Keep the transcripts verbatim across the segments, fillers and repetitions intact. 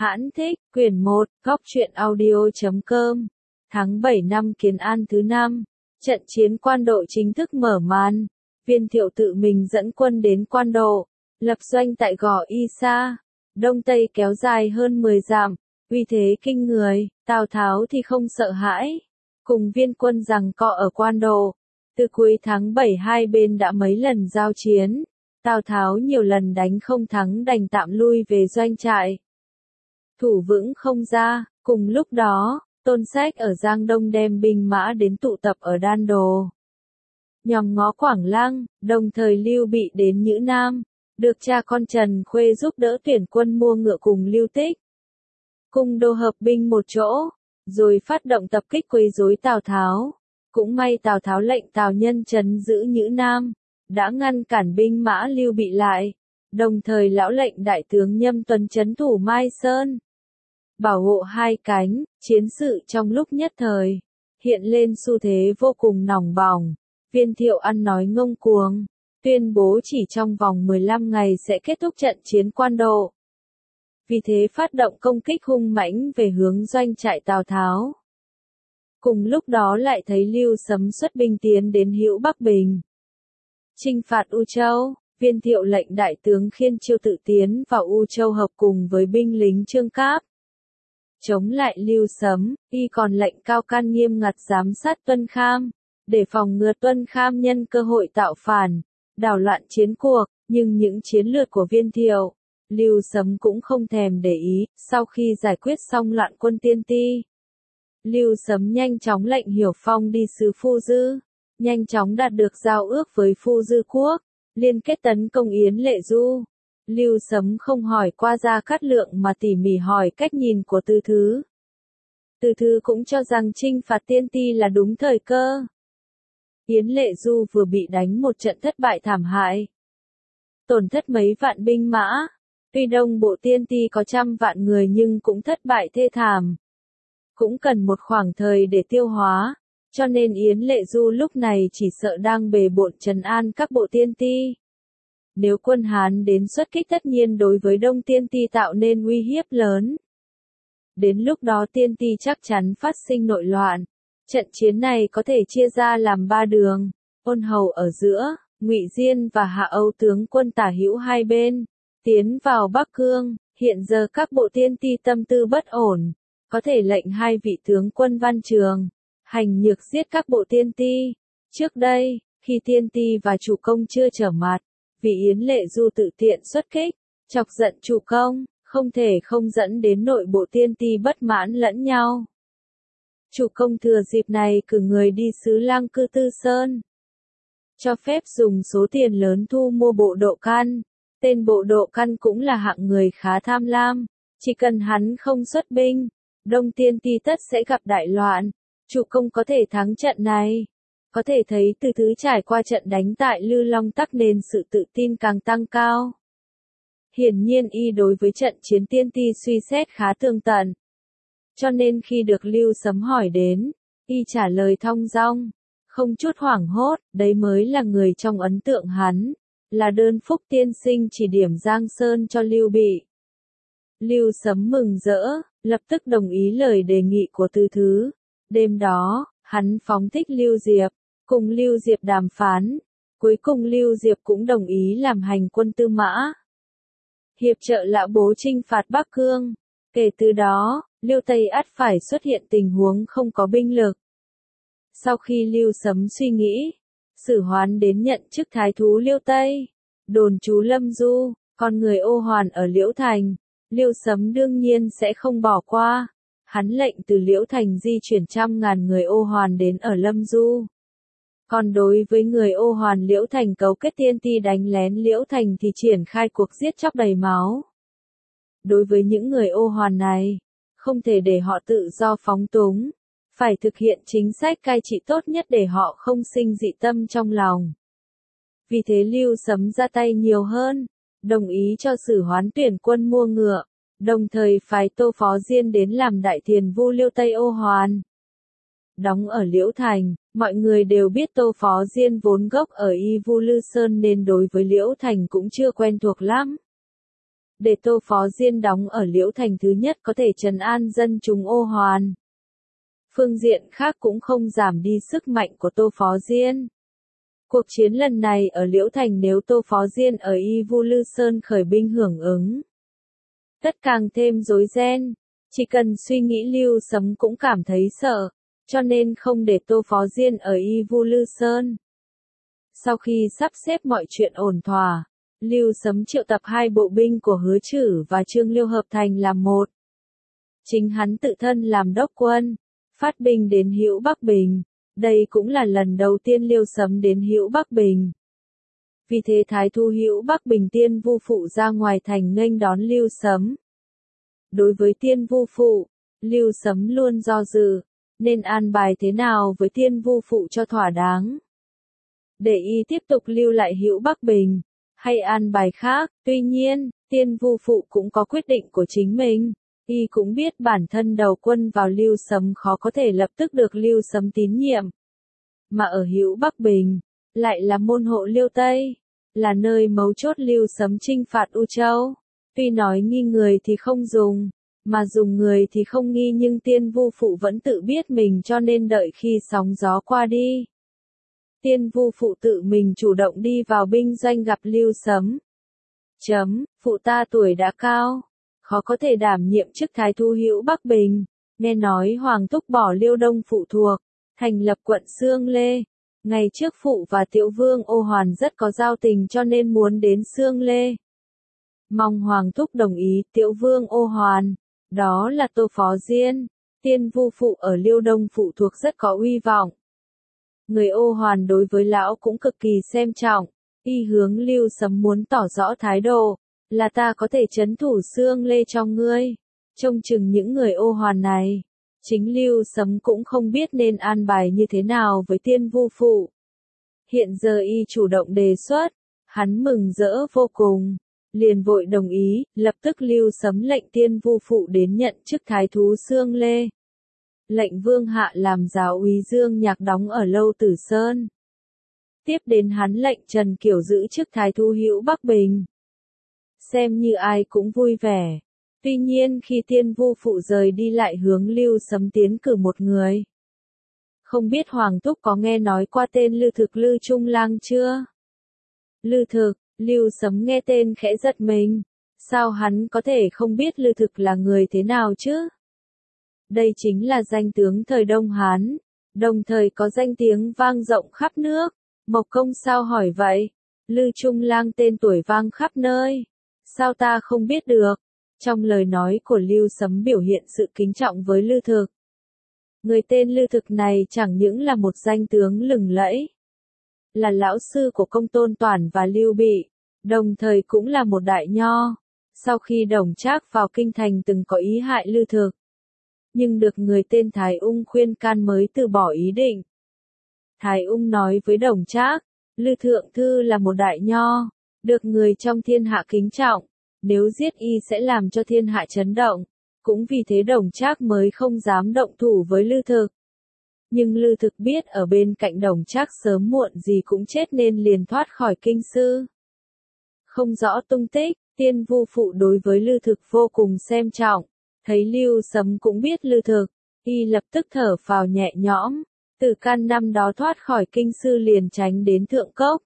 Hãn thích, quyển một, góc truyện audio.com. Tháng bảy năm Kiến An thứ năm, trận chiến Quan Độ chính thức mở màn. Viên Thiệu tự mình dẫn quân đến Quan Độ, lập doanh tại Gò Y Sa, đông tây kéo dài hơn mười dặm, uy thế kinh người. Tào Tháo thì không sợ hãi, cùng viên quân giằng co ở Quan Độ. Từ cuối tháng bảy hai bên đã mấy lần giao chiến, Tào Tháo nhiều lần đánh không thắng đành tạm lui về doanh trại. Thủ vững không ra. Cùng lúc đó, Tôn Sách ở Giang Đông đem binh mã đến tụ tập ở Đan Đồ, nhằm ngó Quảng Lăng. Đồng thời Lưu Bị đến Nhữ Nam, được cha con Trần Khuê giúp đỡ tuyển quân mua ngựa cùng Lưu Tích, cùng đồ hợp binh một chỗ, rồi phát động tập kích quấy rối Tào Tháo. Cũng may Tào Tháo lệnh Tào Nhân trấn giữ Nhữ Nam, đã ngăn cản binh mã Lưu Bị lại, đồng thời lão lệnh đại tướng Nhâm Tuấn trấn thủ Mai Sơn, bảo hộ hai cánh. Chiến sự trong lúc nhất thời hiện lên xu thế vô cùng nóng bỏng. Viên Thiệu ăn nói ngông cuồng, tuyên bố chỉ trong vòng mười lăm ngày sẽ kết thúc trận chiến Quan Độ. Vì thế phát động công kích hung mãnh về hướng doanh trại Tào Tháo. Cùng lúc đó lại thấy Lưu Sấm xuất binh tiến đến Hữu Bắc Bình, chinh phạt U Châu. Viên Thiệu lệnh đại tướng Khiên Chiêu tự tiến vào U Châu hợp cùng với binh lính Trương Cáp, chống lại Lưu Sấm. Y còn lệnh Cao Can nghiêm ngặt giám sát Tuân Kham, để phòng ngừa Tuân Kham nhân cơ hội tạo phản, đảo loạn chiến cuộc. Nhưng những chiến lược của Viên Thiệu, Lưu Sấm cũng không thèm để ý. Sau khi giải quyết xong loạn quân Tiên Ti, Lưu Sấm nhanh chóng lệnh Hiểu Phong đi xứ Phu Dư, nhanh chóng đạt được giao ước với Phu Dư quốc, liên kết tấn công Yến Lệ Du. Lưu Sấm không hỏi qua Gia Cát Lượng mà tỉ mỉ hỏi cách nhìn của Từ Thứ. Từ Thứ cũng cho rằng chinh phạt Tiên Ti là đúng thời cơ. Yến Lệ Du vừa bị đánh một trận thất bại thảm hại, tổn thất mấy vạn binh mã. Tuy đông bộ Tiên Ti có trăm vạn người nhưng cũng thất bại thê thảm, cũng cần một khoảng thời để tiêu hóa, cho nên Yến Lệ Du lúc này chỉ sợ đang bề bộn trấn an các bộ Tiên Ti. Nếu quân Hán đến xuất kích tất nhiên đối với Đông Tiên Ti tạo nên uy hiếp lớn. Đến lúc đó Tiên Ti chắc chắn phát sinh nội loạn. Trận chiến này có thể chia ra làm ba đường, Ôn Hầu ở giữa, Ngụy Diên và Hạ Âu tướng quân tả hữu hai bên, tiến vào Bắc Cương. Hiện giờ các bộ Tiên Ti tâm tư bất ổn, có thể lệnh hai vị tướng quân Văn Trường, Hành Nhược giết các bộ Tiên Ti. Trước đây, khi Tiên Ti và Chủ Công chưa trở mặt, vì Yến Lệ Du tự tiện xuất kích, chọc giận Chủ Công, không thể không dẫn đến nội bộ Tiên Ti bất mãn lẫn nhau. Chủ Công thừa dịp này cử người đi xứ Lang Cư Tư Sơn, cho phép dùng số tiền lớn thu mua bộ Độ Căn. Tên bộ Độ Căn cũng là hạng người khá tham lam, chỉ cần hắn không xuất binh, Đông Tiên Ti tất sẽ gặp đại loạn. Chủ Công có thể thắng trận này. Có thể thấy Từ Thứ trải qua trận đánh tại Lư Long Tắc nên sự tự tin càng tăng cao. Hiển nhiên y đối với trận chiến Tiên Ti suy xét khá tường tận. Cho nên khi được Lưu Sấm hỏi đến, y trả lời thong dong, không chút hoảng hốt. Đấy mới là người trong ấn tượng hắn, là Đơn Phúc tiên sinh chỉ điểm Giang Sơn cho Lưu Bị. Lưu Sấm mừng rỡ, lập tức đồng ý lời đề nghị của Từ Thứ. Đêm đó, hắn phóng thích Lưu Diệp, cùng Lưu Diệp đàm phán. Cuối cùng Lưu Diệp cũng đồng ý làm hành quân tư mã, hiệp trợ Lã Bố chinh phạt Bắc Cương. Kể từ đó, Lưu Tây ắt phải xuất hiện tình huống không có binh lực. Sau khi Lưu Sấm suy nghĩ, Sử Hoán đến nhận chức thái thú Liêu Tây, đồn trú Lâm Du, con người Ô Hoàn ở Liễu Thành. Lưu Sấm đương nhiên sẽ không bỏ qua. Hắn lệnh từ Liễu Thành di chuyển trăm ngàn người Ô Hoàn đến ở Lâm Du. Còn đối với người Ô Hoàn Liễu Thành cấu kết Tiên Ti đánh lén Liễu Thành thì triển khai cuộc giết chóc đầy máu. Đối với những người Ô Hoàn này, không thể để họ tự do phóng túng, phải thực hiện chính sách cai trị tốt nhất để họ không sinh dị tâm trong lòng. Vì thế Lưu Sấm ra tay nhiều hơn, đồng ý cho Sử Hoán tuyển quân mua ngựa, đồng thời phái Tô Phó Diên đến làm đại thiền vu Liêu Tây Ô Hoàn. Đóng ở Liễu Thành, mọi người đều biết Tô Phó Diên vốn gốc ở Y Vu Lư Sơn nên đối với Liễu Thành cũng chưa quen thuộc lắm. để Tô Phó Diên đóng ở Liễu Thành thứ nhất có thể trấn an dân chúng Ô Hoàn. Phương diện khác cũng không giảm đi sức mạnh của Tô Phó Diên. Cuộc chiến lần này ở Liễu Thành nếu Tô Phó Diên ở Y Vu Lư Sơn khởi binh hưởng ứng, tất càng thêm rối ren. Chỉ cần suy nghĩ Lưu Sấm cũng cảm thấy sợ, cho nên không để Tô Phó Diên ở Y Vu Lư Sơn. Sau khi sắp xếp mọi chuyện ổn thỏa, Lưu Sấm triệu tập hai bộ binh của Hứa Trử và Trương Liêu hợp thành làm một. Chính hắn tự thân làm đốc quân, phát binh đến Hữu Bắc Bình. Đây cũng là lần đầu tiên Liêu Sấm đến Hữu Bắc Bình. Vì thế Thái Thú Hữu Bắc Bình Tiên Vu Phụ ra ngoài thành nghênh đón Lưu Sấm. Đối với Tiên Vu Phụ, Lưu Sấm luôn do dự, nên an bài thế nào với Tiên Vu Phụ cho thỏa đáng. Để y tiếp tục lưu lại Hữu Bắc Bình, hay an bài khác, tuy nhiên, Tiên Vu Phụ cũng có quyết định của chính mình. Y cũng biết bản thân đầu quân vào Lưu Sấm khó có thể lập tức được Lưu Sấm tín nhiệm. Mà ở Hữu Bắc Bình, lại là môn hộ Liêu Tây, là nơi mấu chốt Lưu Sấm chinh phạt U Châu. Tuy nói nghi người thì không dùng, mà dùng người thì không nghi nhưng Tiên Vu Phụ vẫn tự biết mình cho nên đợi khi sóng gió qua đi. Tiên Vu Phụ tự mình chủ động đi vào binh doanh gặp Lưu Sấm. Chấm, phụ ta tuổi đã cao, khó có thể đảm nhiệm chức Thái Thú Hữu Bắc Bình, nghe nói Hoàng Thúc bỏ Liêu Đông phụ thuộc, thành lập quận Xương Lê. Ngày trước phụ và Tiểu Vương Ô Hoàn rất có giao tình cho nên muốn đến Xương Lê. Mong Hoàng Thúc đồng ý. Tiểu Vương Ô Hoàn, đó là Tô Phó Diên, Tiên Vu Phụ ở Liêu Đông phụ thuộc rất có uy vọng. Người Ô Hoàn đối với lão cũng cực kỳ xem trọng, y hướng Lưu Sấm muốn tỏ rõ thái độ, là ta có thể trấn thủ Xương Lê cho ngươi, trông chừng những người Ô Hoàn này. Chính Lưu Sấm cũng không biết nên an bài như thế nào với Tiên Vu Phụ. Hiện giờ y chủ động đề xuất, hắn mừng rỡ vô cùng, liền vội đồng ý, lập tức Lưu Sấm lệnh Tiên Vu Phụ đến nhận chức Thái Thú Xương Lê. Lệnh Vương hạ làm giáo úy Dương Nhạc đóng ở Lâu Tử Sơn. Tiếp đến hắn lệnh Trần Kiểu giữ chức Thái Thú Hữu Bắc Bình. Xem như ai cũng vui vẻ. Tuy nhiên khi Tiên Vu Phụ rời đi lại hướng Lưu Sấm tiến cử một người. Không biết Hoàng Thúc có nghe nói qua tên Lư Thực Lư Trung Lang chưa? Lư Thực, Lưu Sấm nghe tên khẽ giật mình. Sao hắn có thể không biết Lư Thực là người thế nào chứ? Đây chính là danh tướng thời Đông Hán, đồng thời có danh tiếng vang rộng khắp nước. Mộc Công sao hỏi vậy? Lư Trung Lang tên tuổi vang khắp nơi. Sao ta không biết được? Trong lời nói của Lưu Sấm biểu hiện sự kính trọng với Lư Thực. Người tên Lư Thực này chẳng những là một danh tướng lừng lẫy, là lão sư của Công Tôn Toản và Lưu Bị, đồng thời cũng là một đại nho. Sau khi Đồng Trác vào kinh thành từng có ý hại Lư Thực, nhưng được người tên Thái Ung khuyên can mới từ bỏ ý định. Thái Ung nói với Đồng Trác, Lư Thượng Thư là một đại nho, được người trong thiên hạ kính trọng, nếu giết y sẽ làm cho thiên hạ chấn động, cũng vì thế Đồng Trác mới không dám động thủ với Lư Thực. Nhưng Lư Thực biết ở bên cạnh Đồng Trác sớm muộn gì cũng chết nên liền thoát khỏi kinh sư. Không rõ tung tích, Tiên Vu Phụ đối với Lư Thực vô cùng xem trọng, thấy Lưu Sấm cũng biết Lư Thực, y lập tức thở phào nhẹ nhõm, Tử Can năm đó thoát khỏi kinh sư liền tránh đến Thượng Cốc.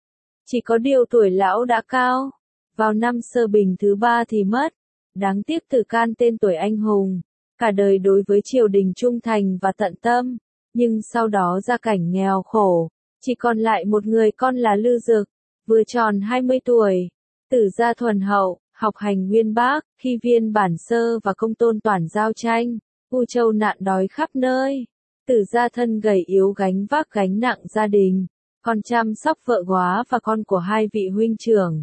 Chỉ có điều tuổi lão đã cao, vào năm Sơ Bình thứ ba thì mất. Đáng tiếc Tử Can tên tuổi anh hùng, cả đời đối với triều đình trung thành và tận tâm, nhưng sau đó gia cảnh nghèo khổ, chỉ còn lại một người con là Lư Dực, vừa tròn hai mươi tuổi, tử gia thuần hậu, học hành nguyên bác. Khi Viên Bản Sơ và Công Tôn Toản giao tranh, U Châu nạn đói khắp nơi, tử gia thân gầy yếu gánh vác gánh nặng gia đình, còn chăm sóc vợ góa và con của hai vị huynh trưởng.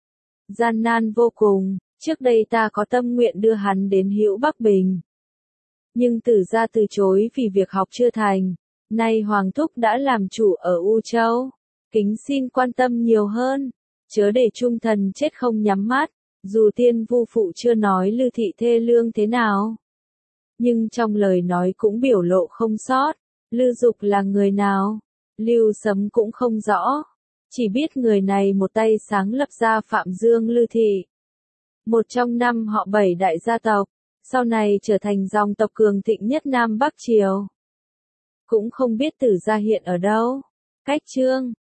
Gian nan vô cùng. Trước đây ta có tâm nguyện đưa hắn đến Hữu Bắc Bình, nhưng tử gia từ chối vì việc học chưa thành. Nay Hoàng Thúc đã làm chủ ở U Châu, kính xin quan tâm nhiều hơn, chớ để trung thần chết không nhắm mắt. Dù Tiên Vu Phụ chưa nói Lư thị thê lương thế nào, nhưng trong lời nói cũng biểu lộ không sót. Lư Dục là người nào? Lưu Sấm cũng không rõ, chỉ biết người này một tay sáng lập ra Phạm Dương Lư thị. một trong năm họ bảy đại gia tộc, sau này trở thành dòng tộc cường thịnh nhất Nam Bắc Triều. Cũng không biết Tử Gia hiện ở đâu. Cách chương